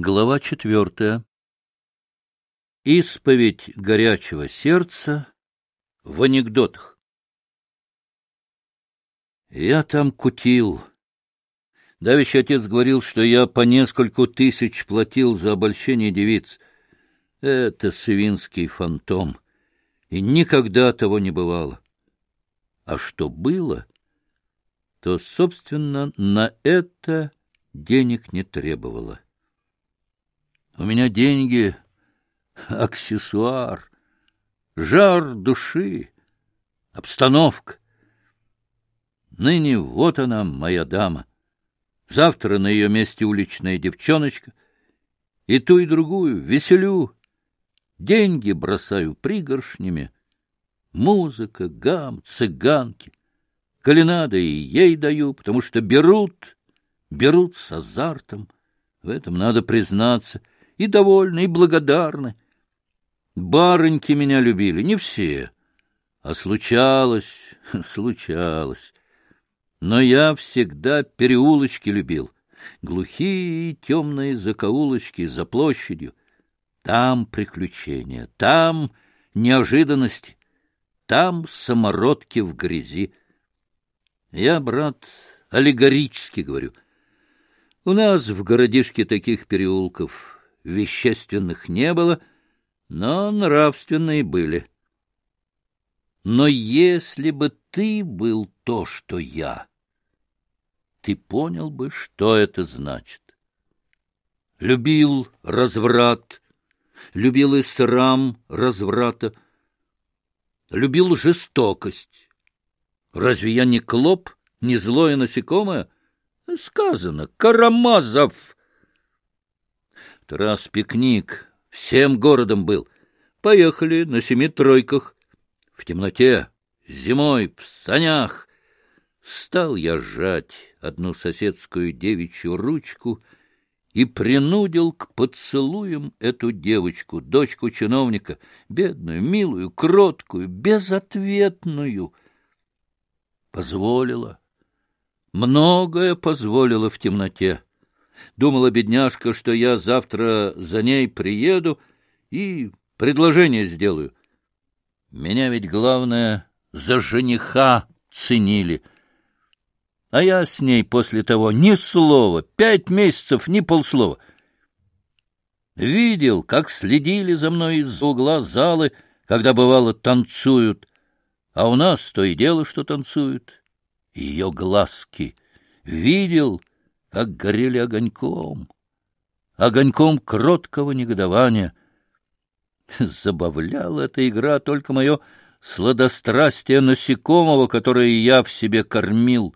Глава 4. Исповедь горячего сердца в анекдотах. Я там кутил. Давеча отец говорил, что я по нескольку тысяч платил за обольщение девиц. Это свинский фантом, и никогда того не бывало. А что было, то, собственно, на это денег не требовало. У меня деньги — аксессуар, жар души, обстановка. Ныне вот она, моя дама. Завтра на ее месте уличная девчоночка. И ту, и другую веселю. Деньги бросаю пригоршнями. Музыка, гам, цыганки. Коли надо, и ей даю, потому что берут с азартом. В этом надо признаться. И довольны, и благодарны. Барыньки меня любили, не все, а случалось. Но я всегда переулочки любил, глухие и темные закоулочки за площадью. Там приключения, там неожиданности, там самородки в грязи. Я, брат, аллегорически говорю. У нас в городишке таких переулков вещественных не было, но нравственные были. Но если бы ты был то, что я, ты понял бы, что это значит. Любил разврат, любил и срам разврата, любил жестокость. Разве я не клоп, не злое насекомое? Сказано, Карамазов. Раз пикник всем городом был. Поехали на 7 тройках. В темноте, зимой, в санях. Стал я сжать одну соседскую девичью ручку и принудил к поцелуям эту девочку, дочку чиновника, бедную, милую, кроткую, безответную. Позволила. Многое позволила в темноте. Думала бедняжка, что я завтра за ней приеду и предложение сделаю. Меня ведь, главное, за жениха ценили. А я с ней после того ни слова, 5 месяцев, ни полслова. Видел, как следили за мной из-за угла залы, когда, бывало, танцуют. А у нас то и дело, что танцуют. Ее глазки. Видел, как горели огоньком кроткого негодования. Забавляла эта игра только мое сладострастие насекомого, которое я в себе кормил.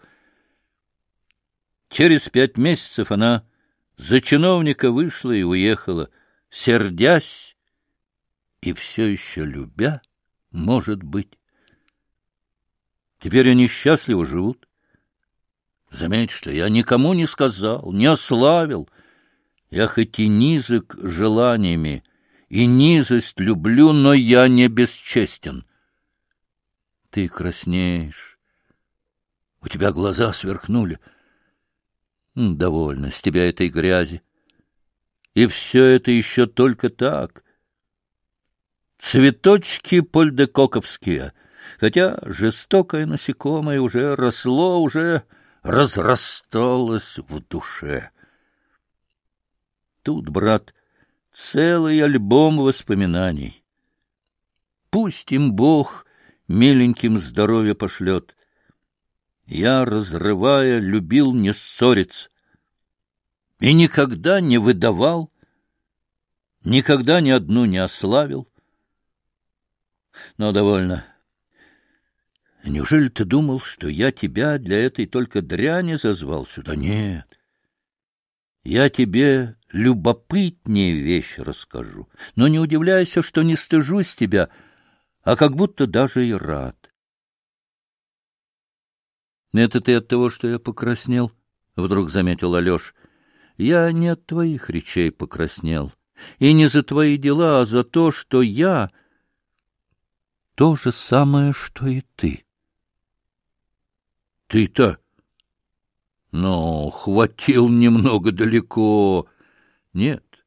Через 5 месяцев она за чиновника вышла и уехала, сердясь и все еще любя, может быть. Теперь они счастливо живут. Заметь, что я никому не сказал, не ославил. Я хоть и низок желаниями, и низость люблю, но я не бесчестен. Ты краснеешь. У тебя глаза сверкнули. Довольно с тебя этой грязи. И все это еще только так. Цветочки польдекоковские, хотя жестокое насекомое уже росло, уже разрасталось в душе. Тут, брат, целый альбом воспоминаний. Пусть им Бог миленьким здоровье пошлет. Я, разрывая, любил не ссориться. И никогда не выдавал, никогда ни одну не ославил. Но довольно. Неужели ты думал, что я тебя для этой только дряни зазвал сюда? Нет. Я тебе любопытнее вещь расскажу. Но не удивляйся, что не стыжусь тебя, а как будто даже и рад. Это ты от того, что я покраснел? Вдруг заметил Алеша. Я не от твоих речей покраснел. И не за твои дела, а за то, что я то же самое, что и ты. Ты-то? Ну, хватил немного далеко. Нет,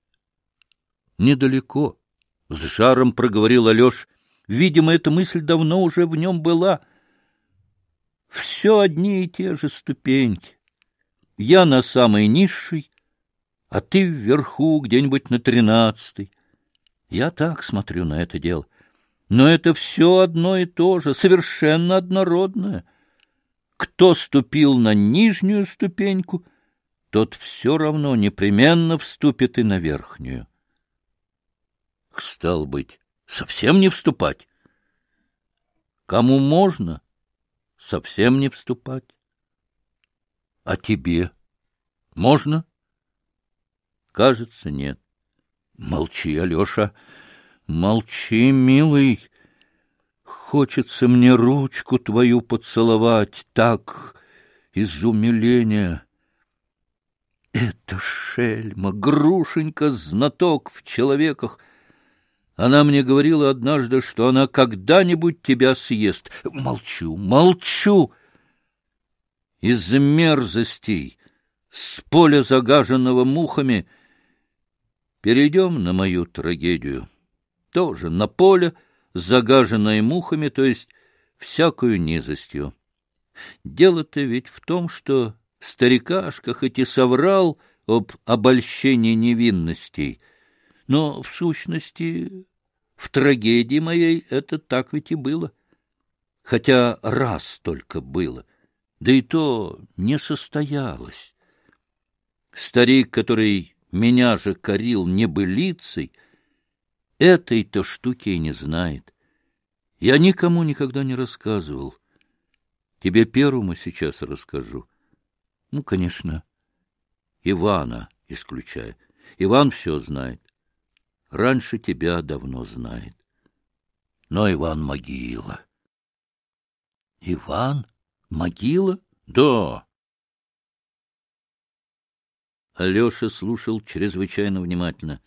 недалеко, — с жаром проговорил Алеша. Видимо, эта мысль давно уже в нем была. Все одни и те же ступеньки. Я на самой низшей, а ты вверху, где-нибудь на 13-й. Я так смотрю на это дело. Но это все одно и то же, совершенно однородное. Кто ступил на нижнюю ступеньку, тот все равно непременно вступит и на верхнюю. Стало быть, совсем не вступать? Кому можно, совсем не вступать. А тебе можно? Кажется, нет. Молчи, Алеша, молчи, милый. Хочется мне ручку твою поцеловать так, из умиления. Это шельма, Грушенька, знаток в человеках. Она мне говорила однажды, что она когда-нибудь тебя съест. Молчу, молчу. Из мерзостей, с поля, загаженного мухами, перейдем на мою трагедию. Тоже на поле, загаженное мухами, то есть всякую низостью. Дело-то ведь в том, что старикашка хоть и соврал об обольщении невинностей, но, в сущности, в трагедии моей это так ведь и было. Хотя раз только было, да и то не состоялось. Старик, который меня же корил небылицей, этой-то штуки и не знает. Я никому никогда не рассказывал. Тебе первому сейчас расскажу. Ну, конечно, Ивана исключая. Иван все знает. Раньше тебя давно знает. Но Иван могила. Иван? Могила? Да. Алеша слушал чрезвычайно внимательно.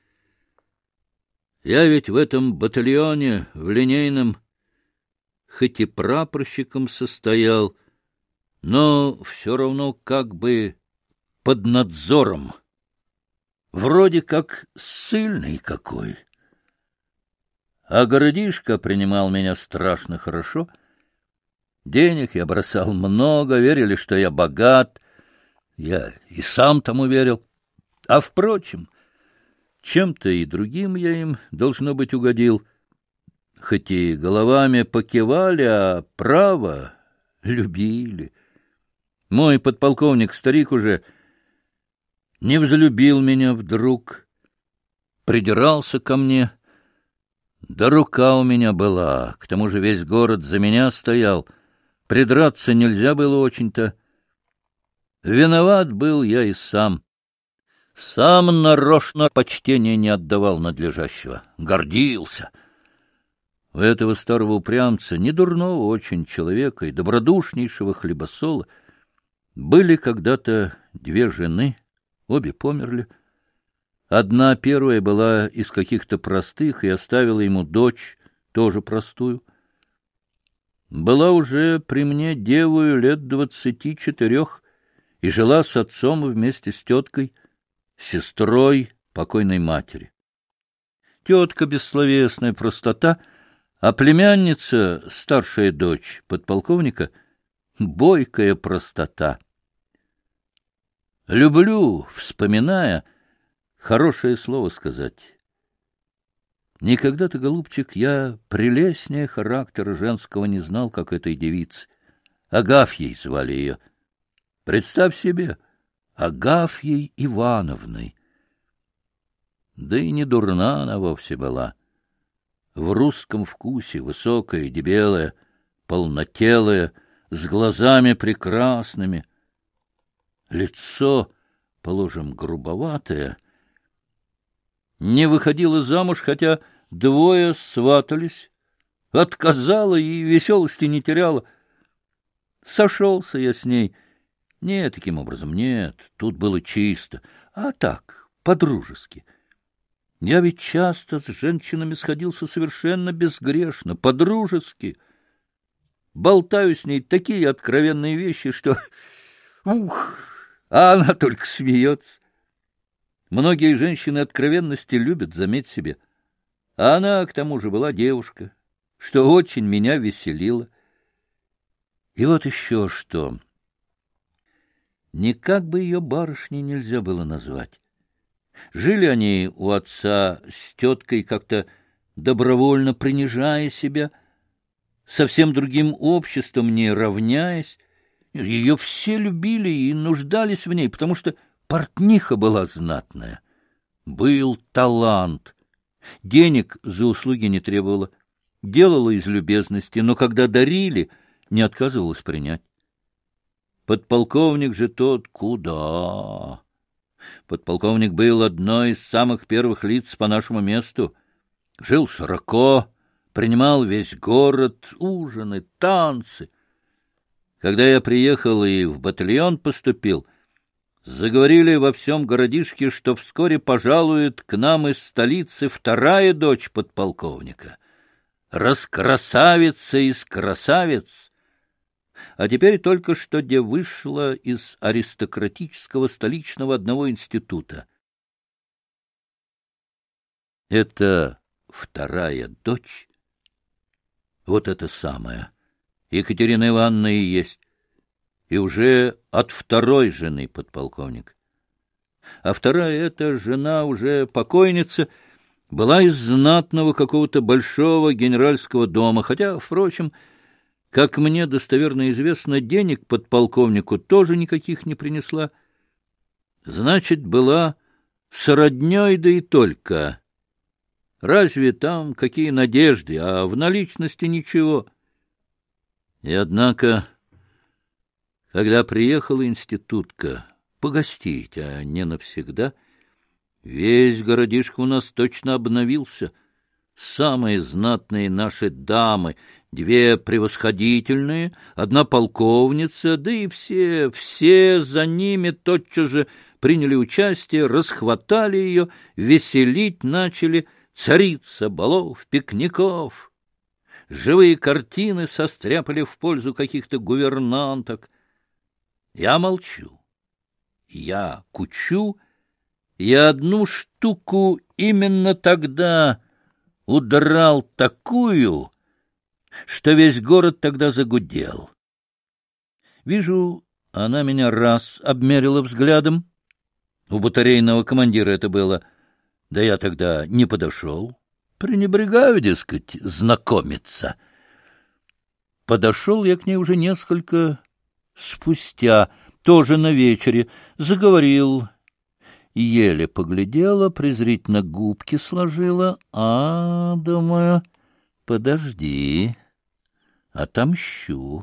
Я ведь в этом батальоне, в линейном, хоть и прапорщиком состоял, но все равно как бы под надзором. Вроде как ссыльный какой. А городишко принимал меня страшно хорошо. Денег я бросал много, верили, что я богат. Я и сам тому верил. А, впрочем, чем-то и другим я им, должно быть, угодил. Хоть и головами покивали, а право любили. Мой подполковник, старик уже, не взлюбил меня вдруг, придирался ко мне. Да рука у меня была, к тому же весь город за меня стоял. Придраться нельзя было очень-то. Виноват был я и сам. Сам нарочно почтения не отдавал надлежащего. Гордился. У этого старого упрямца, недурного очень человека и добродушнейшего хлебосола, были когда-то 2 жены, обе померли. Одна, первая, была из каких-то простых и оставила ему дочь, тоже простую. Была уже при мне девою лет 24 и жила с отцом вместе с теткой, сестрой покойной матери. Тетка — бессловесная простота, а племянница, старшая дочь подполковника, бойкая простота. Люблю, вспоминая, хорошее слово сказать. Никогда-то, голубчик, я прелестнее характера женского не знал, как этой девицы. Агафьей звали ее. Представь себе, Агафьей Ивановной. Да и не дурна она вовсе была. В русском вкусе, высокая, дебелая, полнотелая, с глазами прекрасными. Лицо, положим, грубоватое. Не выходила замуж, хотя 2 сватались. Отказала и веселости не теряла. Сошелся я с ней. Не таким образом, нет, тут было чисто, а так, по-дружески. Я ведь часто с женщинами сходился совершенно безгрешно, по-дружески. Болтаю с ней такие откровенные вещи, что... Ух! А она только смеется. Многие женщины откровенности любят, заметь себе. А она, к тому же, была девушка, что очень меня веселило. И вот еще что. Никак бы ее барышней нельзя было назвать. Жили они у отца с теткой, как-то добровольно принижая себя, совсем другим обществом не равняясь. Ее все любили и нуждались в ней, потому что портниха была знатная. Был талант. Денег за услуги не требовала. Делала из любезности, но когда дарили, не отказывалась принять. Подполковник же тот куда? Подполковник был одной из самых первых лиц по нашему месту. Жил широко, принимал весь город, ужины, танцы. Когда я приехал и в батальон поступил, заговорили во всем городишке, что вскоре пожалует к нам из столицы вторая дочь подполковника. Раскрасавица из красавиц. А теперь только что где вышла из аристократического столичного одного института. Это вторая дочь, вот это самое, Екатерина Ивановна и есть, и уже от второй жены подполковник. А вторая эта жена, уже покойница, была из знатного какого-то большого генеральского дома, хотя, впрочем, как мне достоверно известно, денег подполковнику тоже никаких не принесла. Значит, была сродней, да и только. Разве там какие надежды, а в наличности ничего. И однако, когда приехала институтка погостить, а не навсегда, весь городишко у нас точно обновился. Самые знатные наши дамы, две превосходительные, одна полковница, да и все за ними тотчас же приняли участие, расхватали ее, веселить начали, царица балов, пикников. Живые картины состряпали в пользу каких-то гувернанток. Я молчу. Я кучу, и одну штуку именно тогда удрал такую, что весь город тогда загудел. Вижу, она меня раз обмерила взглядом. У батарейного командира это было. Да я тогда не подошел. Пренебрегаю, дескать, знакомиться. Подошел я к ней уже несколько спустя, тоже на вечере, заговорил. Еле поглядела, презрительно губки сложила. Думаю, подожди, отомщу.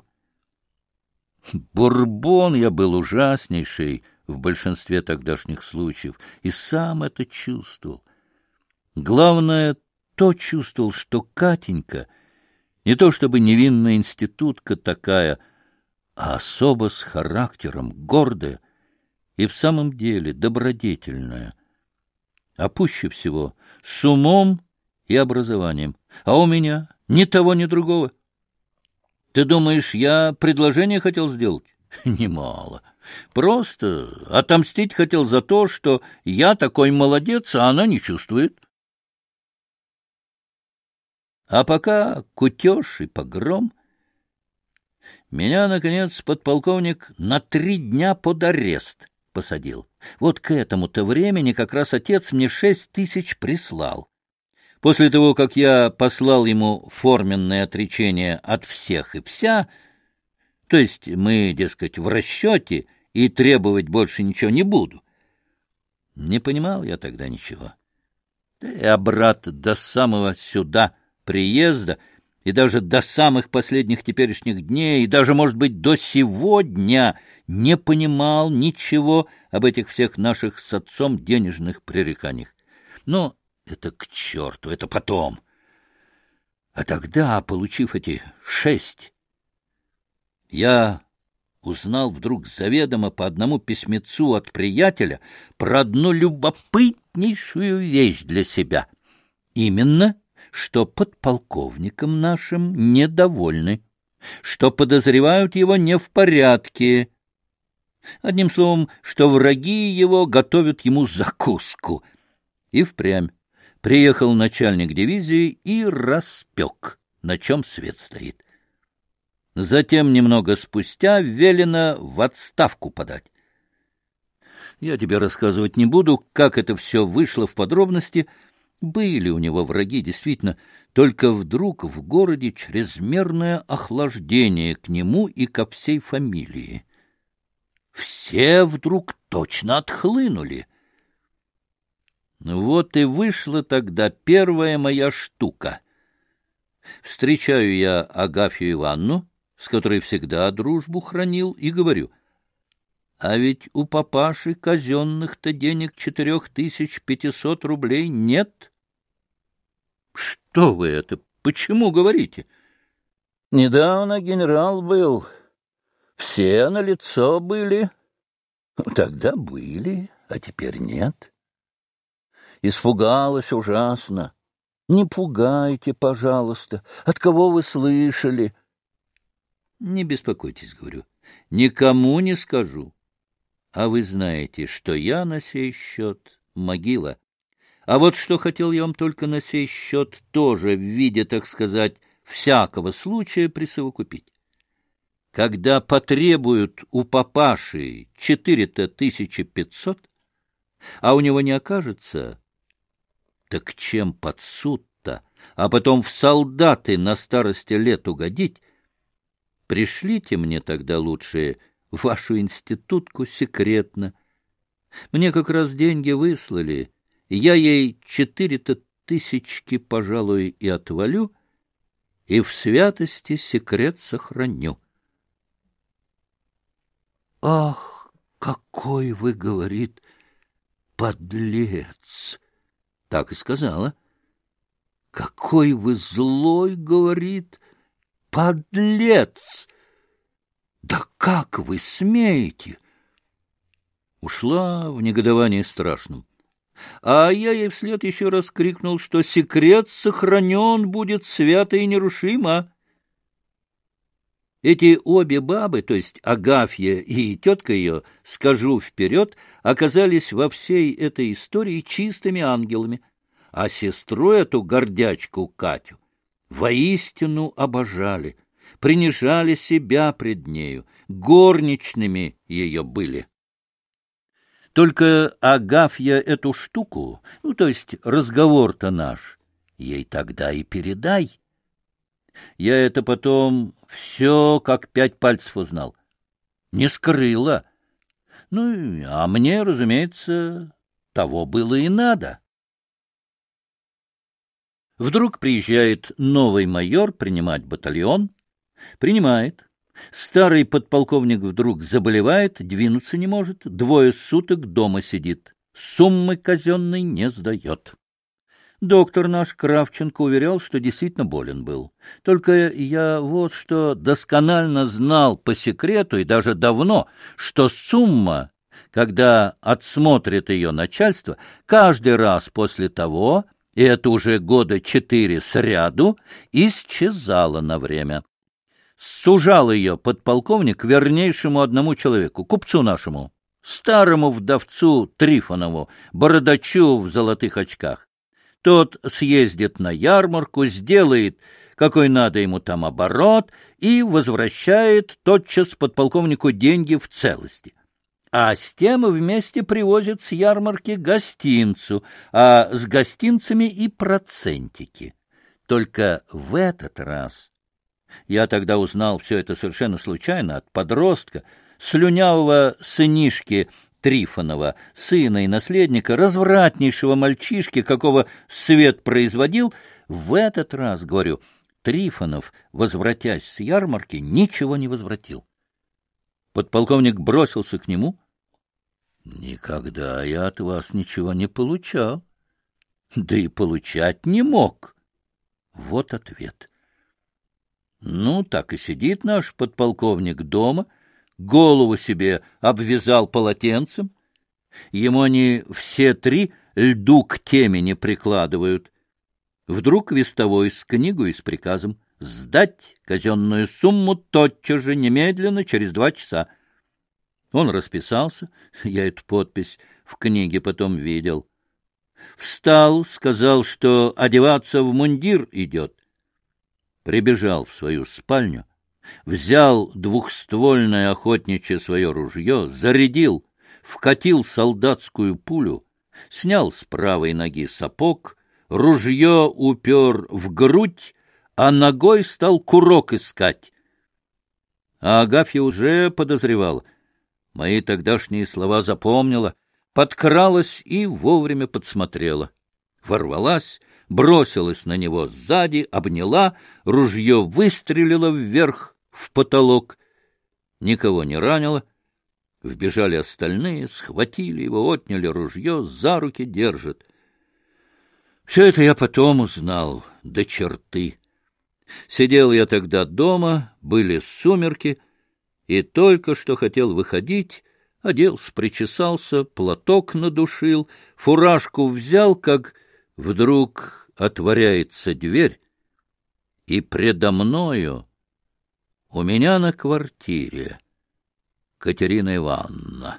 Бурбон я был ужаснейший в большинстве тогдашних случаев, и сам это чувствовал. Главное, то чувствовал, что Катенька не то чтобы невинная институтка такая, а особо с характером, гордая и в самом деле добродетельная, а пуще всего с умом и образованием. А у меня ни того, ни другого. Ты думаешь, я предложение хотел сделать? Немало. Просто отомстить хотел за то, что я такой молодец, а она не чувствует. А пока кутеж и погром, меня, наконец, подполковник на 3 дня под арест посадил. Вот к этому-то времени как раз отец мне 6 тысяч прислал. После того, как я послал ему форменное отречение от всех и вся, то есть мы, дескать, в расчете и требовать больше ничего не буду. Не понимал я тогда ничего. Да, брат, до самого сюда приезда и даже до самых последних теперешних дней, и даже, может быть, до сегодня не понимал ничего об этих всех наших с отцом денежных пререканиях. Но это к черту, это потом. А тогда, получив эти 6, я узнал вдруг заведомо по одному письмецу от приятеля про одну любопытнейшую вещь для себя. Именно, что подполковником нашим недовольны, что подозревают его не в порядке. Одним словом, что враги его готовят ему закуску. И впрямь приехал начальник дивизии и распек, на чем свет стоит. Затем, немного спустя, велено в отставку подать. Я тебе рассказывать не буду, как это все вышло в подробности. Были у него враги, действительно, только вдруг в городе чрезмерное охлаждение к нему и ко всей фамилии. Все вдруг точно отхлынули. Вот и вышла тогда первая моя штука. Встречаю я Агафью Ивановну, с которой всегда дружбу хранил, и говорю: а ведь у папаши казенных-то денег 4500 рублей нет. Что вы это? Почему говорите? Недавно генерал был. Все на лицо были. Тогда были, а теперь нет. Испугалась ужасно. Не пугайте, пожалуйста. От кого вы слышали? Не беспокойтесь, говорю. Никому не скажу. А вы знаете, что я на сей счет могила. А вот что хотел я вам только на сей счет тоже в виде, так сказать, всякого случая присовокупить. Когда потребуют у папаши 4500, а у него не окажется, так чем под суд-то, а потом в солдаты на старости лет угодить? Пришлите мне тогда лучше вашу институтку секретно. Мне как раз деньги выслали, я ей 4000, пожалуй, и отвалю, и в святости секрет сохраню. Ах, какой вы, говорит, подлец! Так и сказала. Какой вы злой, говорит, подлец! Да как вы смеете? Ушла в негодовании страшном. А я ей вслед еще раз крикнул, что секрет сохранен будет свято и нерушимо. Эти обе бабы, то есть Агафья и тетка ее, скажу вперед, оказались во всей этой истории чистыми ангелами, а сестру эту гордячку Катю воистину обожали, принижали себя пред нею, горничными ее были. Только Агафья эту штуку, то есть разговор-то наш, ей тогда и передай. Я это потом все как 5 пальцев узнал. Не скрыла. А мне, разумеется, того было и надо. Вдруг приезжает новый майор принимать батальон. Принимает. Старый подполковник вдруг заболевает, двинуться не может, 2 суток дома сидит, суммы казенной не сдает. Доктор наш Кравченко уверял, что действительно болен был. Только я вот что досконально знал по секрету и даже давно, что сумма, когда отсмотрит ее начальство, каждый раз после того, и это уже года 4 сряду, исчезала на время. Сужал ее подполковник вернейшему одному человеку, купцу нашему, старому вдовцу Трифонову, бородачу в золотых очках. Тот съездит на ярмарку, сделает, какой надо ему там оборот, и возвращает тотчас подполковнику деньги в целости. А с тем вместе привозит с ярмарки гостинцу, а с гостинцами и процентики. Только в этот раз... Я тогда узнал все это совершенно случайно от подростка, слюнявого сынишки Трифонова, сына и наследника, развратнейшего мальчишки, какого свет производил. В этот раз, говорю, Трифонов, возвратясь с ярмарки, ничего не возвратил. Подполковник бросился к нему. — Никогда я от вас ничего не получал. Да и получать не мог. Вот ответ. Так и сидит наш подполковник дома, голову себе обвязал полотенцем. Ему они все 3 льду к темени прикладывают. Вдруг вестовой с книгой и с приказом сдать казенную сумму тотчас же, немедленно, через 2 часа. Он расписался, я эту подпись в книге потом видел. Встал, сказал, что одеваться в мундир идет. Прибежал в свою спальню, взял двухствольное охотничье свое ружье, зарядил, вкатил солдатскую пулю, снял с правой ноги сапог, ружье упер в грудь, а ногой стал курок искать. А Агафья уже подозревала. Мои тогдашние слова запомнила, подкралась и вовремя подсмотрела. Ворвалась, бросилась на него сзади, обняла, ружье выстрелило вверх, в потолок. Никого не ранило. Вбежали остальные, схватили его, отняли ружье, за руки держат. Все это я потом узнал, до черты. Сидел я тогда дома, были сумерки, и только что хотел выходить, оделся, причесался, платок надушил, фуражку взял, как вдруг отворяется дверь, и предо мною, у меня на квартире, Катерина Ивановна.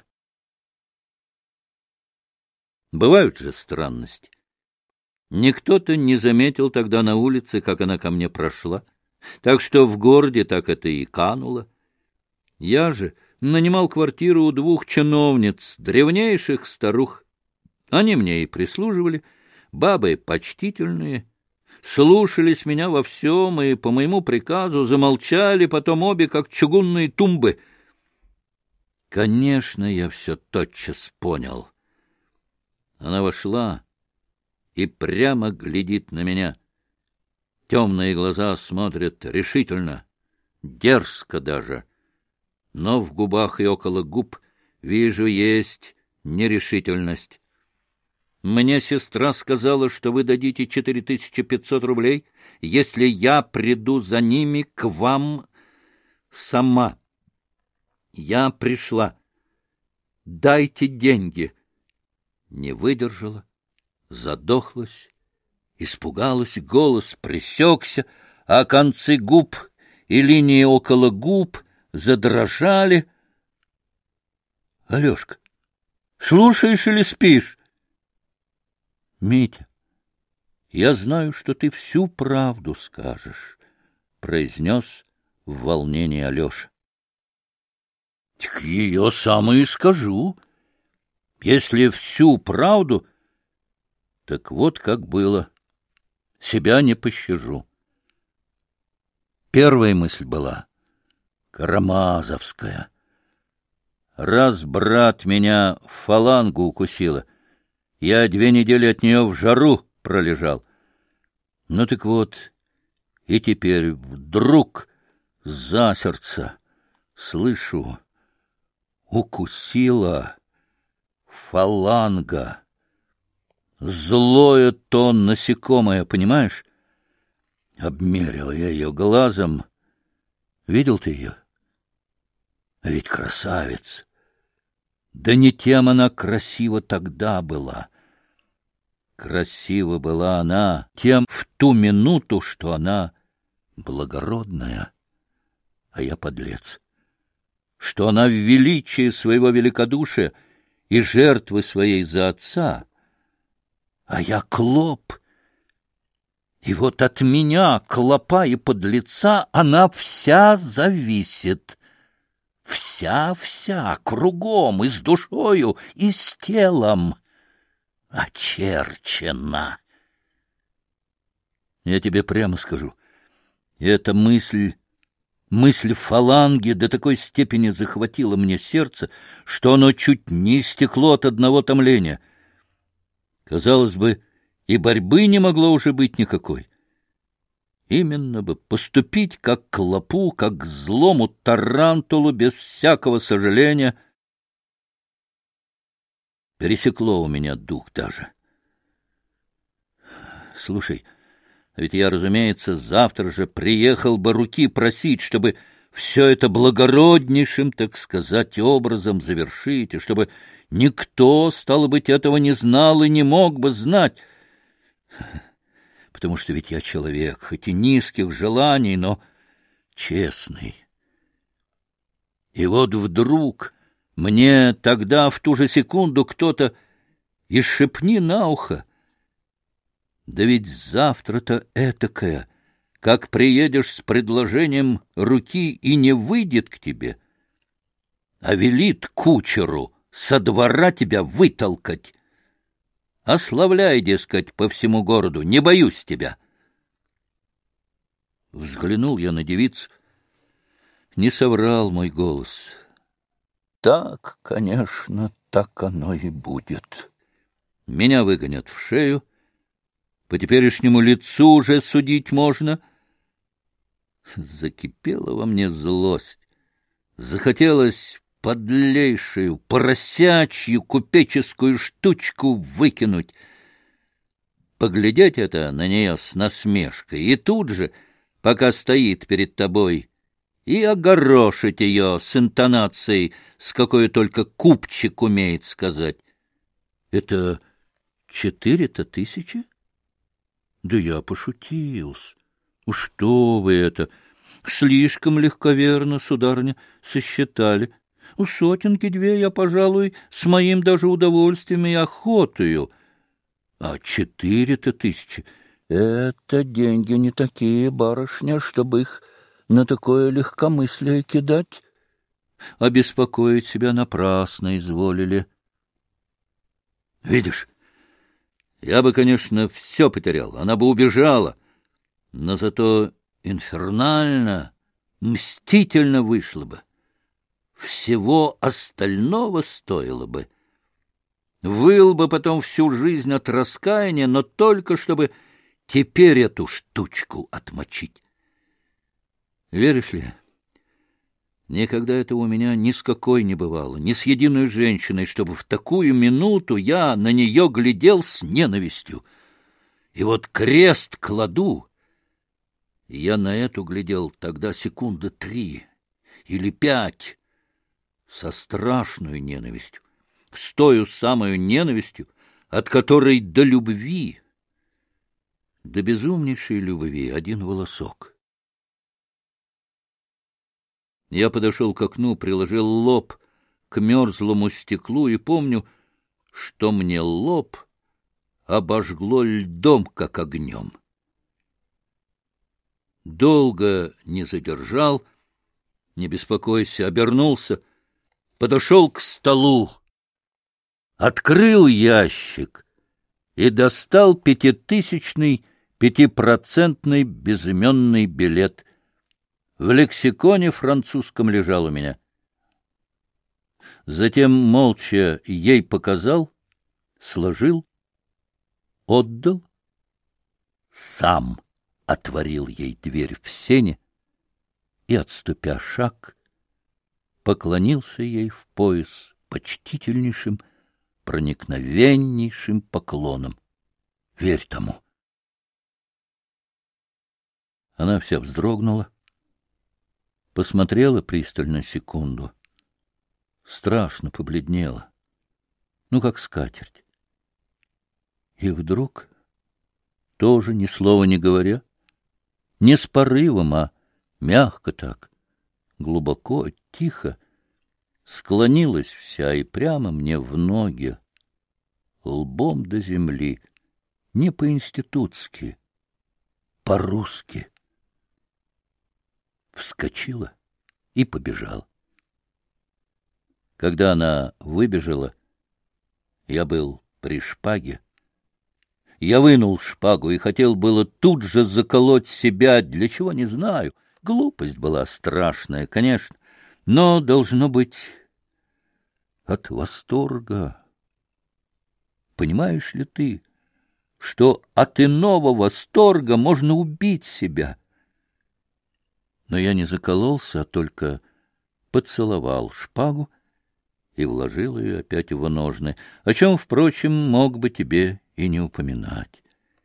Бывают же странности. Никто-то не заметил тогда на улице, как она ко мне прошла, так что в городе так это и кануло. Я же нанимал квартиру у двух чиновниц, древнейших старух. Они мне и прислуживали, бабы почтительные, слушались меня во всем и по моему приказу замолчали потом обе, как чугунные тумбы. Конечно, я все тотчас понял. Она вошла и прямо глядит на меня. Темные глаза смотрят решительно, дерзко даже, но в губах и около губ вижу есть нерешительность. Мне сестра сказала, что вы дадите 4500 рублей, если я приду за ними к вам сама. Я пришла. Дайте деньги. Не выдержала, задохлась, испугалась, голос пресекся, а концы губ и линии около губ задрожали. — Алешка, слушаешь или спишь? — Митя, я знаю, что ты всю правду скажешь, — произнес в волнении Алеша. — Так ее сам и скажу. Если всю правду, так вот как было. Себя не пощажу. Первая мысль была карамазовская. Раз брат меня в фалангу укусила, я 2 недели от нее в жару пролежал. Ну так вот, и теперь вдруг за сердце слышу, укусила фаланга. Злое то насекомое, понимаешь? Обмерил я ее глазом. Видел ты ее? А ведь красавица. Да не тем она красива тогда была. Красива была она тем в ту минуту, что она благородная, а я подлец. Что она в величии своего великодушия и жертвы своей за отца, а я клоп. И вот от меня, клопа и подлеца, она вся зависит. Вся, кругом, и с душою, и с телом. Очерчена. Я тебе прямо скажу, эта мысль фаланги до такой степени захватила мне сердце, что оно чуть не истекло от одного томления. Казалось бы, и борьбы не могло уже быть никакой. Именно бы поступить как клопу, как к злому тарантулу, без всякого сожаления. Пересекло у меня дух даже. Слушай, ведь я, разумеется, завтра же приехал бы руки просить, чтобы все это благороднейшим, так сказать, образом завершить, и чтобы никто, стало быть, этого не знал и не мог бы знать. Потому что ведь я человек, хоть и низких желаний, но честный. И вот вдруг Мне тогда в ту же секунду кто-то и шепни на ухо. Да ведь завтра-то этакое, как приедешь с предложением руки и не выйдет к тебе, а велит кучеру со двора тебя вытолкать. Ославляй, дескать, по всему городу, не боюсь тебя. Взглянул я на девицу. Не соврал мой голос. Так, конечно, так оно и будет. Меня выгонят в шею. По теперешнему лицу уже судить можно. Закипела во мне злость. Захотелось подлейшую, поросячью купеческую штучку выкинуть. Поглядеть это на нее с насмешкой, и тут же, пока стоит перед тобой, и огорошить ее с интонацией, с какой только купчик умеет сказать. Это 4-то тысячи? Да я пошутился. Что вы это? Слишком легковерно, сударыня, сосчитали. У сотенки две я, пожалуй, с моим даже удовольствием и охотою. А 4-то тысячи — это деньги не такие, барышня, чтобы их на такое легкомыслие кидать. А беспокоить себя напрасно изволили. Видишь, я бы, конечно, все потерял, она бы убежала, но зато инфернально, мстительно вышло бы. Всего остального стоило бы. Выл бы потом всю жизнь от раскаяния, но только чтобы теперь эту штучку отмочить. Веришь ли, никогда этого у меня ни с какой не бывало, ни с единой женщиной, чтобы в такую минуту я на нее глядел с ненавистью. И вот крест кладу. Я на эту глядел тогда секунды 3 или 5 со страшной ненавистью, с тою самой ненавистью, от которой до любви, до безумнейшей любви один волосок. Я подошел к окну, приложил лоб к мерзлому стеклу и помню, что мне лоб обожгло льдом, как огнем. Долго не задержал, не беспокойся, обернулся, подошел к столу, открыл ящик и достал 5-тысячный 5% безыменный билет. В лексиконе французском лежал у меня. Затем молча ей показал, сложил, отдал, сам отворил ей дверь в сене и, отступя шаг, поклонился ей в пояс почтительнейшим, проникновеннейшим поклоном. Верь тому. Она вся вздрогнула, посмотрела пристально секунду, страшно побледнела, ну, как скатерть. И вдруг, тоже ни слова не говоря, не с порывом, а мягко так, глубоко, тихо, склонилась вся и прямо мне в ноги, лбом до земли, не по-институтски, по-русски. Вскочила и побежала. Когда она выбежала, я был при шпаге. Я вынул шпагу и хотел было тут же заколоть себя, для чего не знаю. Глупость была страшная, конечно, но, должно быть, от восторга. Понимаешь ли ты, что от иного восторга можно убить себя? Но я не закололся, а только поцеловал шпагу и вложил ее опять в ножны, о чем, впрочем, мог бы тебе и не упоминать.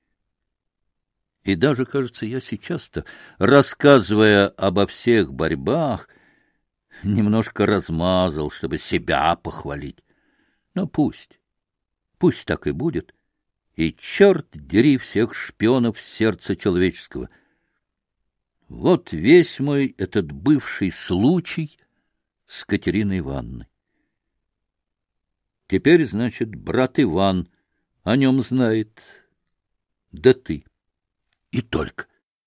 И даже, кажется, я сейчас-то, рассказывая обо всех борьбах, немножко размазал, чтобы себя похвалить. Но пусть так и будет, и черт дери всех шпионов сердца человеческого. Вот весь мой этот бывший случай с Катериной Ивановной. Теперь, значит, брат Иван о нем знает. Да ты. И только.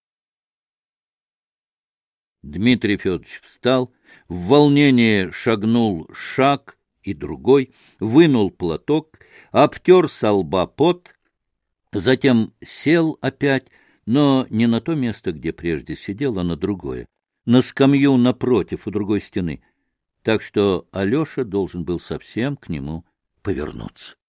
Дмитрий Федорович встал, в волнении шагнул шаг и другой, вынул платок, обтер со лба пот, затем сел опять, но не на то место, где прежде сидел, а на другое, на скамью напротив, у другой стены, так что Алеша должен был совсем к нему повернуться.